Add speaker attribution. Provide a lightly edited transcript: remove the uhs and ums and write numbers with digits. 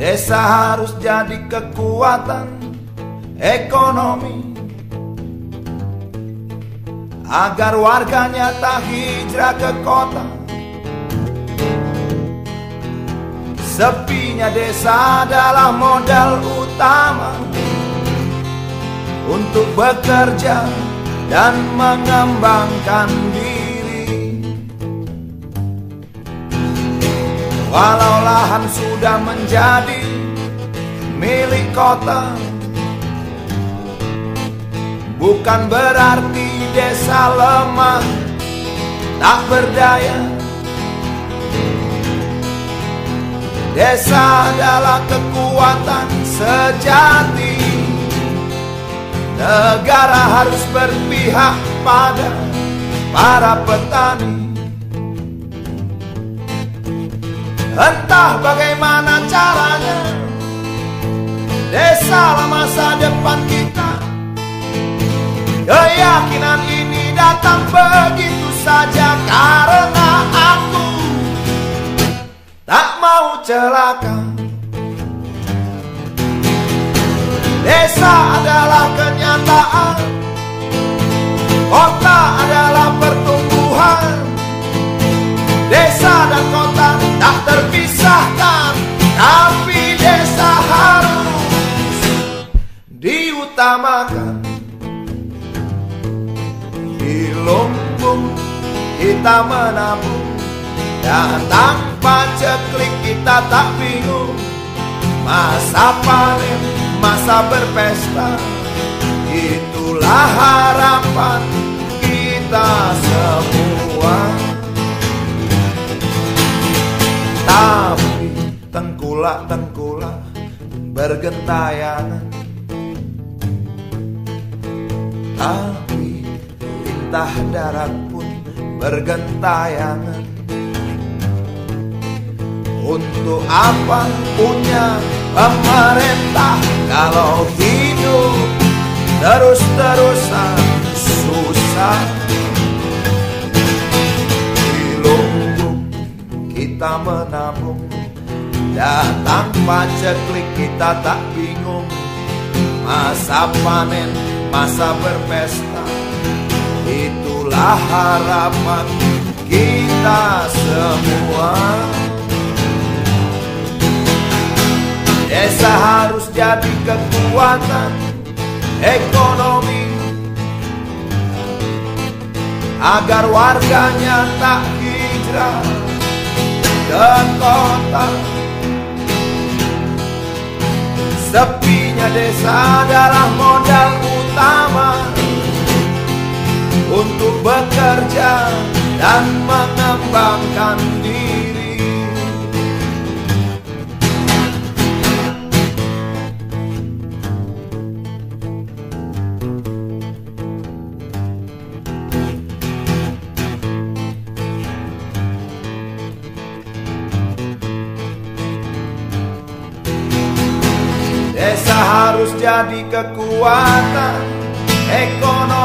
Speaker 1: Desa harus jadi kekuatan ekonomi agar warganya tak hijrah ke kota. Sepinya desa adalah modal utama untuk bekerja dan mengembangkan diri. Walau lahan sudah menjadi milik kota, bukan berarti desa lemah, tak berdaya. Desa adalah kekuatan sejati. Negara harus berpihak pada para petani. Entah bagaimana caranya, desalah masa depan kita. Keyakinan ini datang begitu saja karena aku tak mau celaka. Desa adalah kenyataan, kota adalah pertumbuhan. Desa dan kota tak terpisahkan, tapi desa harus diutamakan. Di lumbung kita menabung, dan tanpa ceklik kita tak bingung. Masa panen, masa berpesta, itulah harapan kita semua. Tapi tengkulak-tengkulak bergentayangan, tapi tintah darat pun bergentayangan. Untuk apa punya pemerintah kalau hidup terus-terusan susah? Di lumbung kita menabung, dan tanpa ceklik kita tak bingung. Masa panen, masa berpesta, itulah harapan kita semua. Desa harus jadi kekuatan ekonomi agar warganya tak hijrah ke kota. Sepinya desa adalah modal utama untuk bekerja dan mengembangkan diri. Desa harus jadi kekuatan ekonomi